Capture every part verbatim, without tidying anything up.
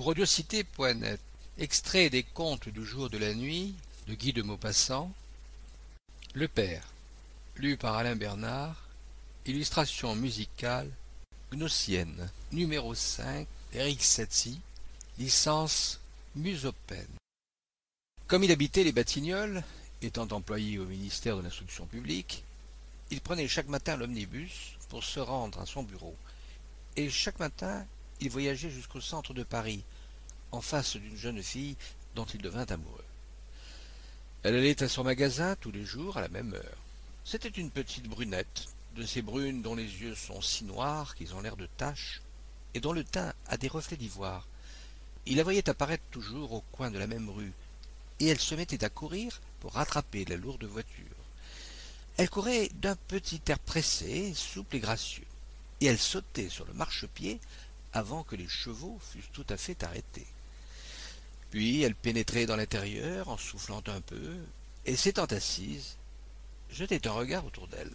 Brodiosité point net. Extrait des Contes du jour de la nuit de Guy de Maupassant. Le Père, lu par Alain Bernard. Illustration musicale Gnossienne. Numéro cinq, Eric Satie. Licence Musopen. Comme il habitait les Batignolles, étant employé au ministère de l'Instruction publique, il prenait chaque matin l'omnibus pour se rendre à son bureau. Et chaque matin, il voyageait jusqu'au centre de Paris, en face d'une jeune fille dont il devint amoureux. Elle allait à son magasin tous les jours à la même heure. C'était une petite brunette, de ces brunes dont les yeux sont si noirs qu'ils ont l'air de taches, et dont le teint a des reflets d'ivoire. Il la voyait apparaître toujours au coin de la même rue, et elle se mettait à courir pour rattraper la lourde voiture. Elle courait d'un petit air pressé, souple et gracieux, et elle sautait sur le marchepied avant que les chevaux fussent tout à fait arrêtés. Puis elle pénétrait dans l'intérieur en soufflant un peu, et s'étant assise, jetait un regard autour d'elle.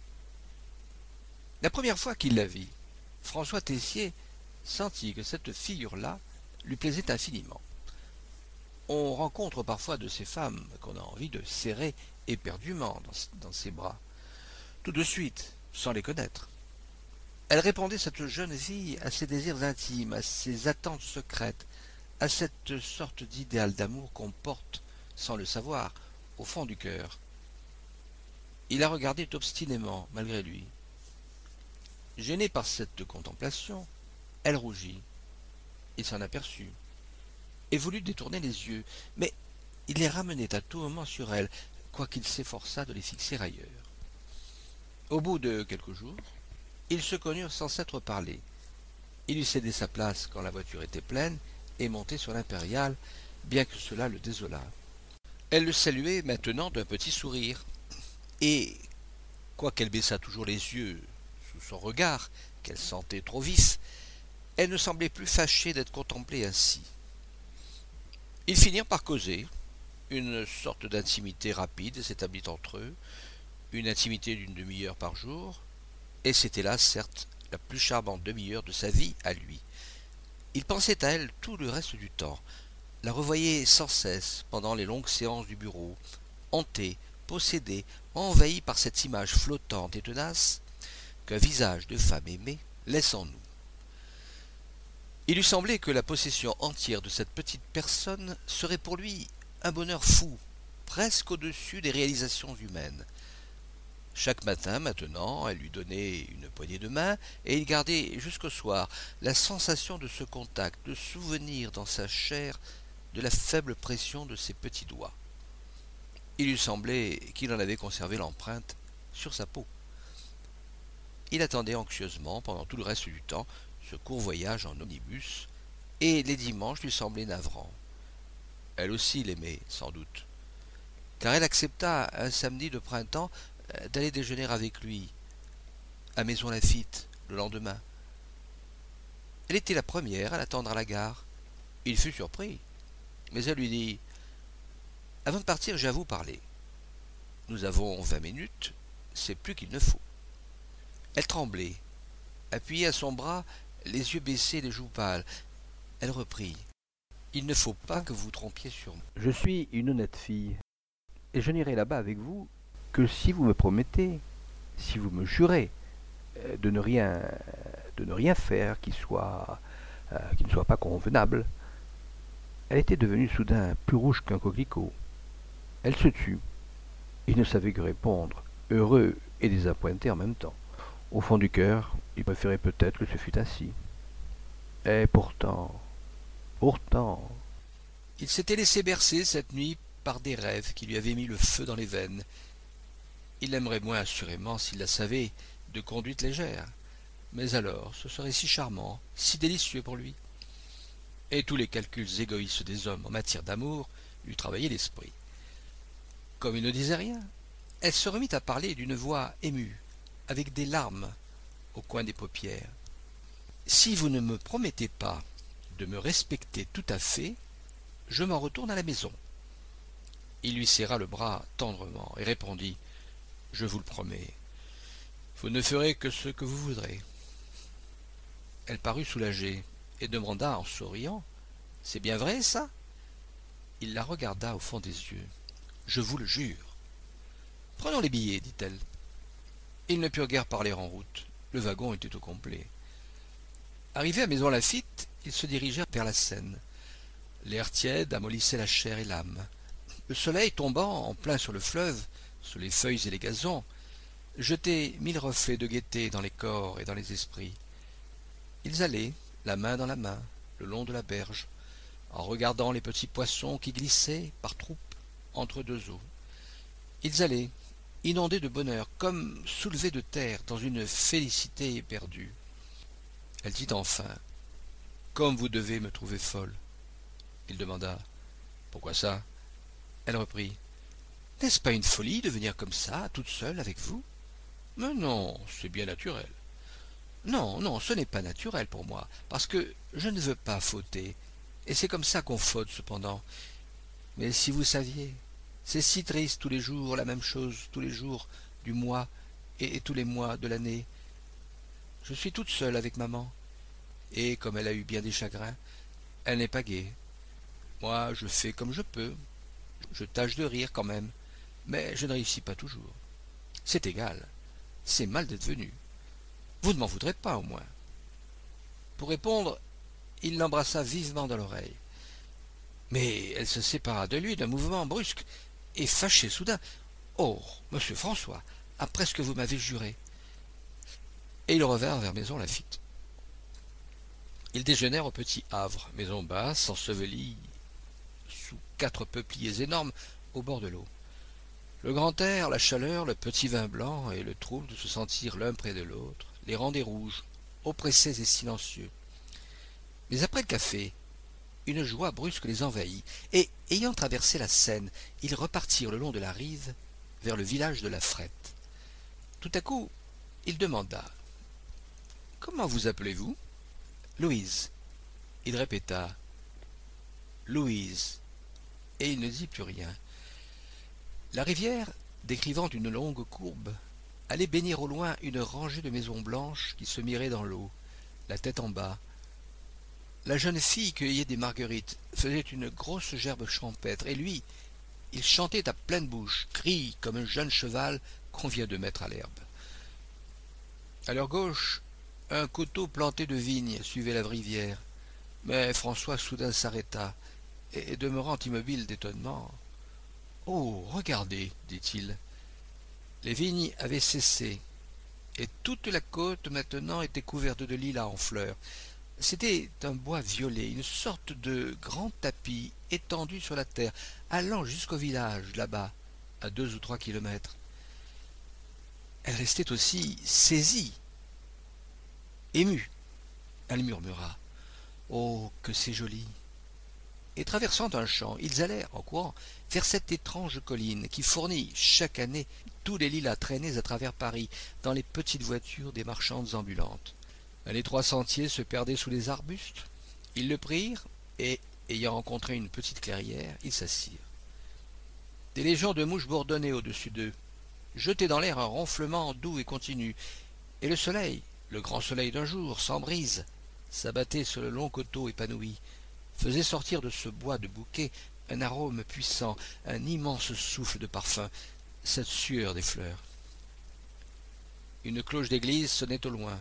La première fois qu'il la vit, François Tessier sentit que cette figure-là lui plaisait infiniment. On rencontre parfois de ces femmes qu'on a envie de serrer éperdument dans, dans ses bras, tout de suite, sans les connaître. Elle répondait, cette jeune fille, à ses désirs intimes, à ses attentes secrètes, à cette sorte d'idéal d'amour qu'on porte, sans le savoir, au fond du cœur. Il la regardait obstinément, malgré lui. Gênée par cette contemplation, elle rougit. Il s'en aperçut, et voulut détourner les yeux, mais il les ramenait à tout moment sur elle, quoiqu'il s'efforçât de les fixer ailleurs. Au bout de quelques jours, ils se connurent sans s'être parlé. Il lui cédait sa place quand la voiture était pleine et montait sur l'impériale, bien que cela le désolât. Elle le saluait maintenant d'un petit sourire, et, quoiqu'elle baissât toujours les yeux sous son regard, qu'elle sentait trop vif, elle ne semblait plus fâchée d'être contemplée ainsi. Ils finirent par causer. Une sorte d'intimité rapide s'établit entre eux, une intimité d'une demi-heure par jour, et c'était là, certes, la plus charmante demi-heure de sa vie à lui. Il pensait à elle tout le reste du temps, la revoyait sans cesse pendant les longues séances du bureau, hanté, possédé, envahi par cette image flottante et tenace qu'un visage de femme aimée laisse en nous. Il lui semblait que la possession entière de cette petite personne serait pour lui un bonheur fou, presque au-dessus des réalisations humaines. Chaque matin, maintenant, elle lui donnait une poignée de main, et il gardait jusqu'au soir la sensation de ce contact, de souvenir dans sa chair de la faible pression de ses petits doigts. Il lui semblait qu'il en avait conservé l'empreinte sur sa peau. Il attendait anxieusement, pendant tout le reste du temps, ce court voyage en omnibus, et les dimanches lui semblaient navrants. Elle aussi l'aimait, sans doute, car elle accepta un samedi de printemps d'aller déjeuner avec lui, à Maison Lafitte, le lendemain. Elle était la première à l'attendre à la gare. Il fut surpris, mais elle lui dit « Avant de partir, j'ai à vous parler. Nous avons vingt minutes, c'est plus qu'il ne faut. » Elle tremblait, appuyée à son bras, les yeux baissés, les joues pâles. Elle reprit « Il ne faut pas que vous vous trompiez sur moi. Je suis une honnête fille, et je n'irai là-bas avec vous que si vous me promettez, si vous me jurez, euh, de ne rien, de ne rien faire qui soit, euh, qui ne soit pas convenable. » Elle était devenue soudain plus rouge qu'un coquelicot. Elle se tut. Il ne savait que répondre, heureux et désappointé en même temps. Au fond du cœur, il préférait peut-être que ce fût ainsi. Et pourtant, pourtant... Il s'était laissé bercer cette nuit par des rêves qui lui avaient mis le feu dans les veines. Il l'aimerait moins assurément s'il la savait de conduite légère. Mais alors, ce serait si charmant, si délicieux pour lui. Et tous les calculs égoïstes des hommes en matière d'amour lui travaillaient l'esprit. Comme il ne disait rien, elle se remit à parler d'une voix émue, avec des larmes au coin des paupières. « Si vous ne me promettez pas de me respecter tout à fait, je m'en retourne à la maison. » Il lui serra le bras tendrement et répondit « Je vous le promets, vous ne ferez que ce que vous voudrez. » Elle parut soulagée et demanda en souriant C'est bien vrai, ça ?» Il la regarda au fond des yeux. « Je vous le jure. »« Prenons les billets, dit-elle. » Ils ne purent guère parler en route. Le wagon était au complet. Arrivés à Maison Lafitte, ils se dirigèrent vers la Seine. L'air tiède amollissait la chair et l'âme. Le soleil tombant en plein sur le fleuve, sur les feuilles et les gazons, jetait mille reflets de gaieté dans les corps et dans les esprits. Ils allaient, la main dans la main, le long de la berge, en regardant les petits poissons qui glissaient, par troupes, entre deux eaux. Ils allaient, inondés de bonheur, comme soulevés de terre dans une félicité éperdue. Elle dit enfin: « Comme vous devez me trouver folle. » Il demanda: « Pourquoi ça ?» Elle reprit: « N'est-ce pas une folie de venir comme ça, toute seule, avec vous ?»« Mais non, c'est bien naturel. »« Non, non, ce n'est pas naturel pour moi, parce que je ne veux pas fauter, et c'est comme ça qu'on faute cependant. Mais si vous saviez, c'est si triste tous les jours, la même chose tous les jours du mois et, et tous les mois de l'année. Je suis toute seule avec maman, et comme elle a eu bien des chagrins, elle n'est pas gaie. Moi, je fais comme je peux. Je tâche de rire quand même, mais je ne réussis pas toujours. C'est égal, c'est mal d'être venu. Vous ne m'en voudrez pas, au moins. » Pour répondre, il l'embrassa vivement dans l'oreille. Mais elle se sépara de lui d'un mouvement brusque et fâchée soudain. « Oh, monsieur François, après ce que vous m'avez juré !» Et ils revinrent vers Maison Lafitte. Ils déjeunèrent au Petit Havre, maison basse, ensevelie sous quatre peupliers énormes au bord de l'eau. Le grand air, la chaleur, le petit vin blanc et le trouble de se sentir l'un près de l'autre les rendaient rouges, oppressés et silencieux. Mais après le café, une joie brusque les envahit, et, ayant traversé la Seine, ils repartirent le long de la rive vers le village de la Frette. Tout à coup, il demanda: « Comment vous appelez-vous ?»« Louise. » Il répéta: « Louise. » Et il ne dit plus rien. La rivière, décrivant une longue courbe, allait bénir au loin une rangée de maisons blanches qui se miraient dans l'eau, la tête en bas. La jeune fille cueillait des marguerites, faisait une grosse gerbe champêtre, et lui, il chantait à pleine bouche, crie comme un jeune cheval qu'on vient de mettre à l'herbe. À leur gauche, un coteau planté de vignes suivait la rivière, mais François soudain s'arrêta, et demeurant immobile d'étonnement: « Oh, regardez, dit-il. » Les vignes avaient cessé, et toute la côte maintenant était couverte de lilas en fleurs. C'était un bois violet, une sorte de grand tapis étendu sur la terre, allant jusqu'au village, là-bas, à deux ou trois kilomètres. Elle restait aussi saisie, émue. Elle murmura: « Oh, que c'est joli !» Et traversant un champ, ils allèrent, en courant, vers cette étrange colline qui fournit, chaque année, tous les lilas traînés à travers Paris, dans les petites voitures des marchandes ambulantes. Un étroit sentier se perdait sous les arbustes. Ils le prirent, et, ayant rencontré une petite clairière, ils s'assirent. Des légions de mouches bourdonnaient au-dessus d'eux, jetaient dans l'air un ronflement doux et continu, et le soleil, le grand soleil d'un jour, sans brise, s'abattait sur le long coteau épanoui, faisait sortir de ce bois de bouquets un arôme puissant, un immense souffle de parfum, cette sueur des fleurs. Une cloche d'église sonnait au loin,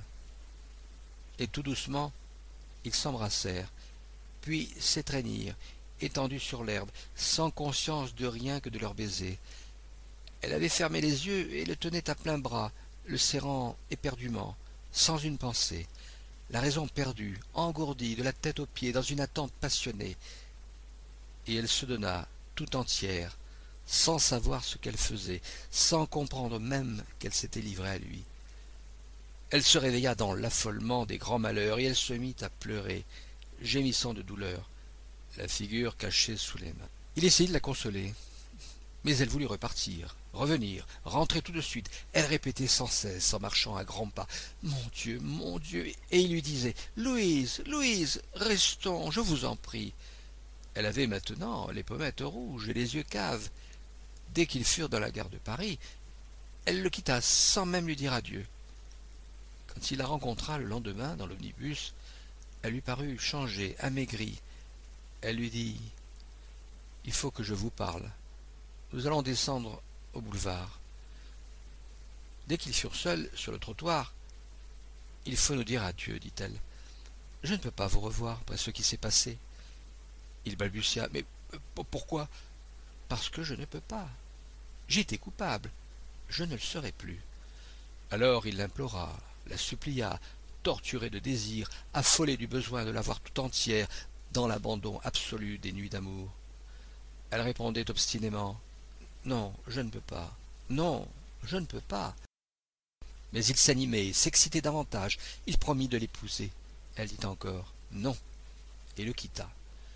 et tout doucement, ils s'embrassèrent, puis s'étreignirent, étendus sur l'herbe, sans conscience de rien que de leur baiser. Elle avait fermé les yeux et le tenait à plein bras, le serrant éperdument, sans une pensée, la raison perdue, engourdie, de la tête aux pieds, dans une attente passionnée. Et elle se donna tout entière, sans savoir ce qu'elle faisait, sans comprendre même qu'elle s'était livrée à lui. Elle se réveilla dans l'affolement des grands malheurs, et elle se mit à pleurer, gémissant de douleur, la figure cachée sous les mains. Il essayait de la consoler, mais elle voulut repartir, revenir, rentrer tout de suite. Elle répétait sans cesse, en marchant à grands pas: « Mon Dieu, mon Dieu !» Et il lui disait: « Louise, Louise, restons, je vous en prie. » Elle avait maintenant les pommettes rouges et les yeux caves. Dès qu'ils furent dans la gare de Paris, elle le quitta sans même lui dire adieu. Quand il la rencontra le lendemain dans l'omnibus, elle lui parut changée, amaigrie. Elle lui dit « Il faut que je vous parle. Nous allons descendre au boulevard. » Dès qu'ils furent seuls sur le trottoir, « Il faut nous dire adieu, dit-elle. Je ne peux pas vous revoir après ce qui s'est passé. » Il balbutia. « Mais pourquoi ?»« Parce que je ne peux pas. J'ai été coupable. Je ne le serai plus. » Alors il l'implora, la supplia, torturé de désir, affolé du besoin de la voir tout entière, dans l'abandon absolu des nuits d'amour. Elle répondait obstinément « Non, je ne peux pas. Non, je ne peux pas. » Mais il s'animait, s'excitait davantage. Il promit de l'épouser. Elle dit encore « Non » et le quitta.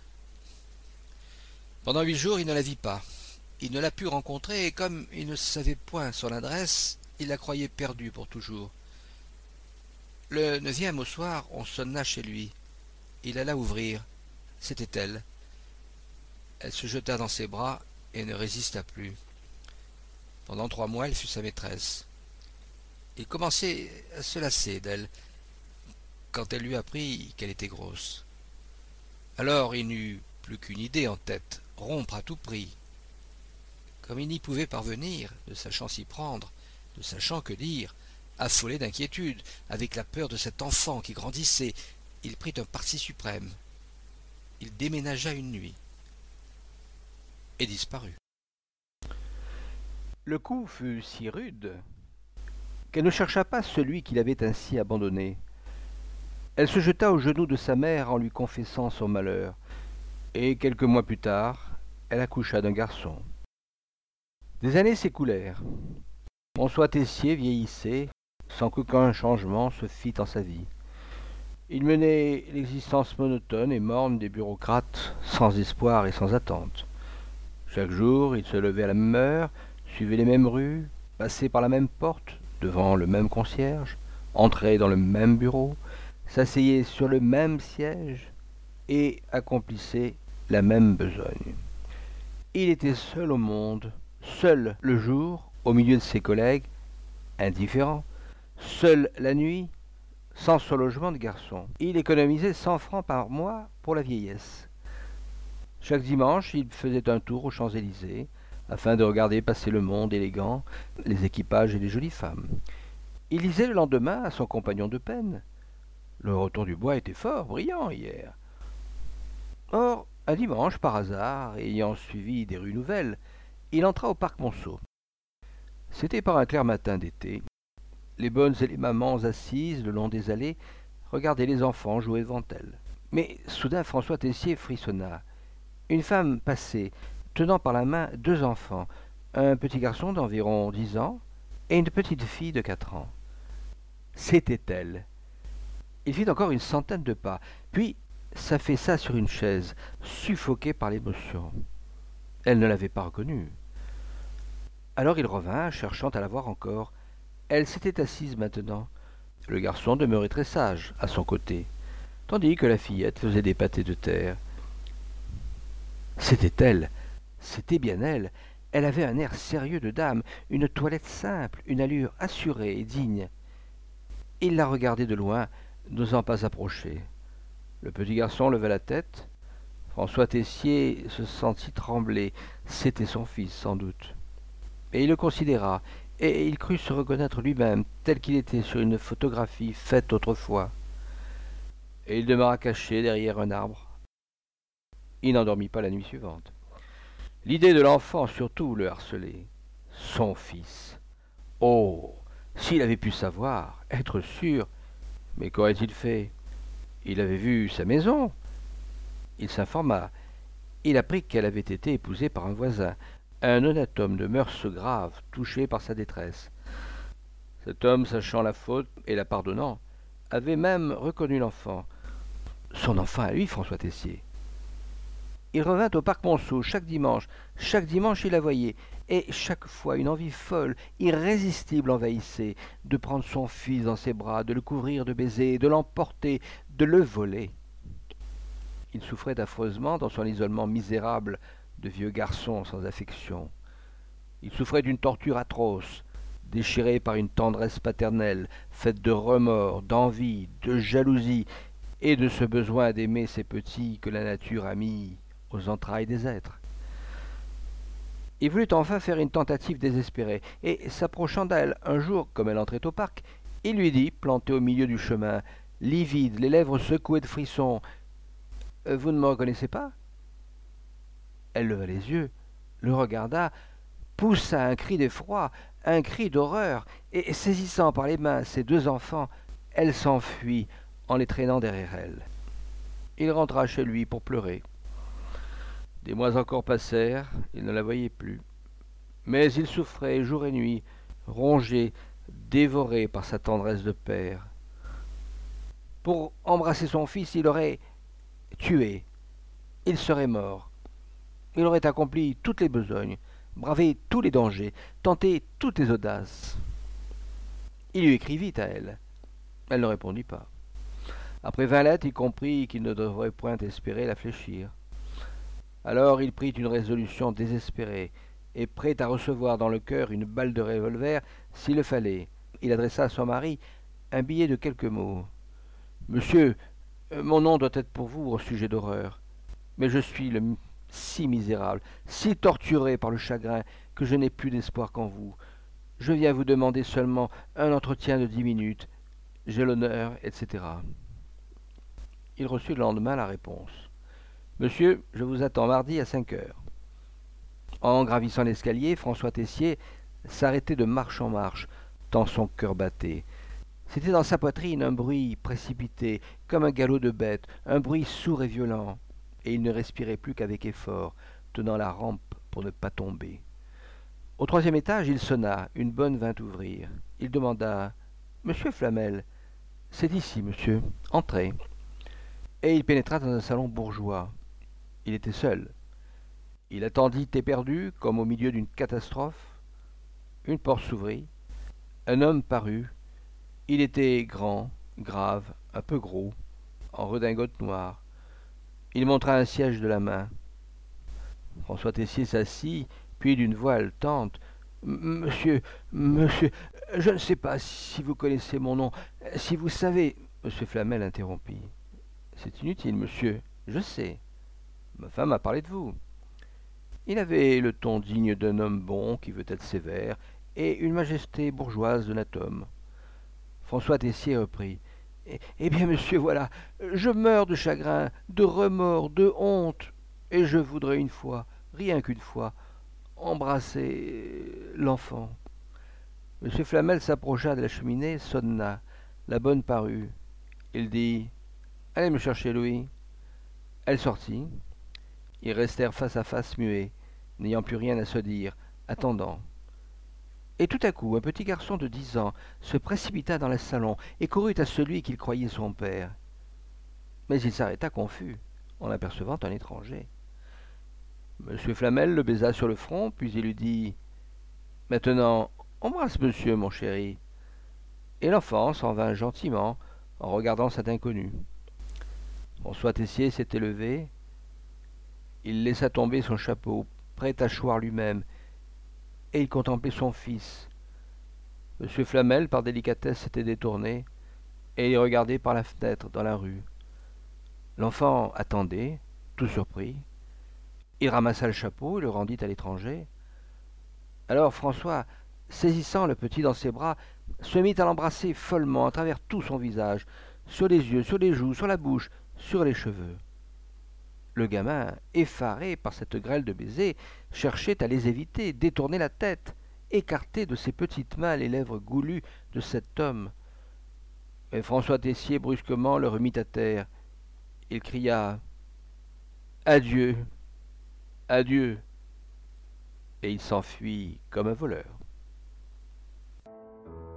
Pendant huit jours, il ne la vit pas. Il ne la put rencontrer et comme il ne savait point son adresse, il la croyait perdue pour toujours. Le neuvième au soir, on sonna chez lui. Il alla ouvrir. C'était elle. Elle se jeta dans ses bras et ne résista plus. Pendant trois mois, elle fut sa maîtresse. Il commençait à se lasser d'elle quand elle lui apprit qu'elle était grosse. Alors il n'eut plus qu'une idée en tête, rompre à tout prix. Comme il n'y pouvait parvenir, ne sachant s'y prendre, ne sachant que dire, affolé d'inquiétude, avec la peur de cet enfant qui grandissait, il prit un parti suprême. Il déménagea une nuit et disparut. Le coup fut si rude qu'elle ne chercha pas celui qui l'avait ainsi abandonnée. Elle se jeta aux genoux de sa mère en lui confessant son malheur, et quelques mois plus tard, elle accoucha d'un garçon. Des années s'écoulèrent. François Tessier vieillissait, sans qu'aucun changement se fît en sa vie. Il menait l'existence monotone et morne des bureaucrates, sans espoir et sans attente. Chaque jour, il se levait à la même heure, suivait les mêmes rues, passait par la même porte, devant le même concierge, entrait dans le même bureau, s'asseyait sur le même siège et accomplissait la même besogne. Il était seul au monde, seul le jour, au milieu de ses collègues, indifférent, seul la nuit, sans son logement de garçon. Il économisait cent francs par mois pour la vieillesse. Chaque dimanche, il faisait un tour aux Champs-Élysées, afin de regarder passer le monde élégant, les équipages et les jolies femmes. Il disait le lendemain à son compagnon de peine « Le retour du bois était fort brillant hier. » Or, un dimanche, par hasard, ayant suivi des rues nouvelles, il entra au parc Monceau. C'était par un clair matin d'été. Les bonnes et les mamans assises le long des allées regardaient les enfants jouer devant elles. Mais soudain François Tessier frissonna. Une femme passait, tenant par la main deux enfants, un petit garçon d'environ dix ans et une petite fille de quatre ans. C'était elle. Il fit encore une centaine de pas, puis s'affaissa sur une chaise, suffoqué par l'émotion. Elle ne l'avait pas reconnue. Alors il revint, cherchant à la voir encore. Elle s'était assise maintenant. Le garçon demeurait très sage, à son côté, tandis que la fillette faisait des pâtés de terre. C'était elle, c'était bien elle. Elle avait un air sérieux de dame, une toilette simple, une allure assurée et digne. Il la regardait de loin, n'osant pas approcher. Le petit garçon leva la tête. François Tessier se sentit trembler. C'était son fils, sans doute. Et il le considéra, et il crut se reconnaître lui-même, tel qu'il était sur une photographie faite autrefois. Et il demeura caché derrière un arbre. Il n'endormit pas la nuit suivante. L'idée de l'enfant surtout le harcelait. Son fils. Oh, s'il avait pu savoir, être sûr. Mais qu'aurait-il fait? Il avait vu sa maison. Il s'informa. Il apprit qu'elle avait été épousée par un voisin, un honnête homme de mœurs graves, touché par sa détresse. Cet homme, sachant la faute et la pardonnant, avait même reconnu l'enfant. Son enfant à lui, François Tessier. Il revint au parc Monceau chaque dimanche. Chaque dimanche, il la voyait. Et chaque fois, une envie folle, irrésistible envahissait, de prendre son fils dans ses bras, de le couvrir de baisers, de l'emporter, de le voler. Il souffrait affreusement dans son isolement misérable de vieux garçon sans affection. Il souffrait d'une torture atroce, déchiré par une tendresse paternelle, faite de remords, d'envie, de jalousie, et de ce besoin d'aimer ces petits que la nature a mis aux entrailles des êtres. Il voulut enfin faire une tentative désespérée, et s'approchant d'elle un jour, comme elle entrait au parc, il lui dit, planté au milieu du chemin, livide, les lèvres secouées de frissons, « Vous ne me reconnaissez pas ?» Elle leva les yeux, le regarda, poussa un cri d'effroi, un cri d'horreur, et saisissant par les mains ses deux enfants, elle s'enfuit en les traînant derrière elle. Il rentra chez lui pour pleurer. Des mois encore passèrent, il ne la voyait plus. Mais il souffrait jour et nuit, rongé, dévoré par sa tendresse de père. Pour embrasser son fils, il aurait tué, il serait mort. Il aurait accompli toutes les besognes, bravé tous les dangers, tenté toutes les audaces. Il lui écrivit à elle. Elle ne répondit pas. Après vingt lettres, il comprit qu'il ne devrait point espérer la fléchir. Alors il prit une résolution désespérée, et prêt à recevoir dans le cœur une balle de revolver, s'il le fallait. Il adressa à son mari un billet de quelques mots. « Monsieur, mon nom doit être pour vous au sujet d'horreur, mais je suis le si misérable, si torturé par le chagrin, que je n'ai plus d'espoir qu'en vous. Je viens vous demander seulement un entretien de dix minutes. J'ai l'honneur, et cetera » Il reçut le lendemain la réponse. « Monsieur, je vous attends mardi à cinq heures. » En gravissant l'escalier, François Tessier s'arrêtait de marche en marche, tant son cœur battait. C'était dans sa poitrine un bruit précipité, comme un galop de bête, un bruit sourd et violent, et il ne respirait plus qu'avec effort, tenant la rampe pour ne pas tomber. Au troisième étage, il sonna, une bonne vint ouvrir. Il demanda « Monsieur Flamel, c'est ici, monsieur, entrez. » Et il pénétra dans un salon bourgeois. Il était seul. Il attendit éperdu, comme au milieu d'une catastrophe. Une porte s'ouvrit. Un homme parut. Il était grand, grave, un peu gros, en redingote noire. Il montra un siège de la main. François Tessier s'assit, puis d'une voix haletante, « Monsieur, monsieur, je ne sais pas si vous connaissez mon nom, si vous savez... » Monsieur Flamel interrompit. « C'est inutile, monsieur, je sais. Ma femme a parlé de vous. » Il avait le ton digne d'un homme bon qui veut être sévère, et une majesté bourgeoise d'honnête homme. François Tessier reprit. Eh, « Eh bien, monsieur, voilà, je meurs de chagrin, de remords, de honte, et je voudrais une fois, rien qu'une fois, embrasser l'enfant. » Monsieur Flamel s'approcha de la cheminée, sonna. La bonne parut. Il dit « Allez me chercher Louis. » Elle sortit. Ils restèrent face à face muets, n'ayant plus rien à se dire, attendant. Et tout à coup, un petit garçon de dix ans se précipita dans le salon et courut à celui qu'il croyait son père. Mais il s'arrêta confus, en apercevant un étranger. Monsieur Flamel le baisa sur le front, puis il lui dit « Maintenant, embrasse monsieur, mon chéri. » Et l'enfant s'en vint gentiment, en regardant cet inconnu. François Tessier s'était levé. Il laissa tomber son chapeau, prêt à choir lui-même, et il contemplait son fils. Monsieur Flamel, par délicatesse, s'était détourné, et il regardait par la fenêtre dans la rue. L'enfant attendait, tout surpris. Il ramassa le chapeau et le rendit à l'étranger. Alors François, saisissant le petit dans ses bras, se mit à l'embrasser follement à travers tout son visage, sur les yeux, sur les joues, sur la bouche, sur les cheveux. Le gamin, effaré par cette grêle de baisers, cherchait à les éviter, détourner la tête, écarter de ses petites mains les lèvres goulues de cet homme. Mais François Tessier brusquement le remit à terre. Il cria « Adieu, adieu !» et il s'enfuit comme un voleur.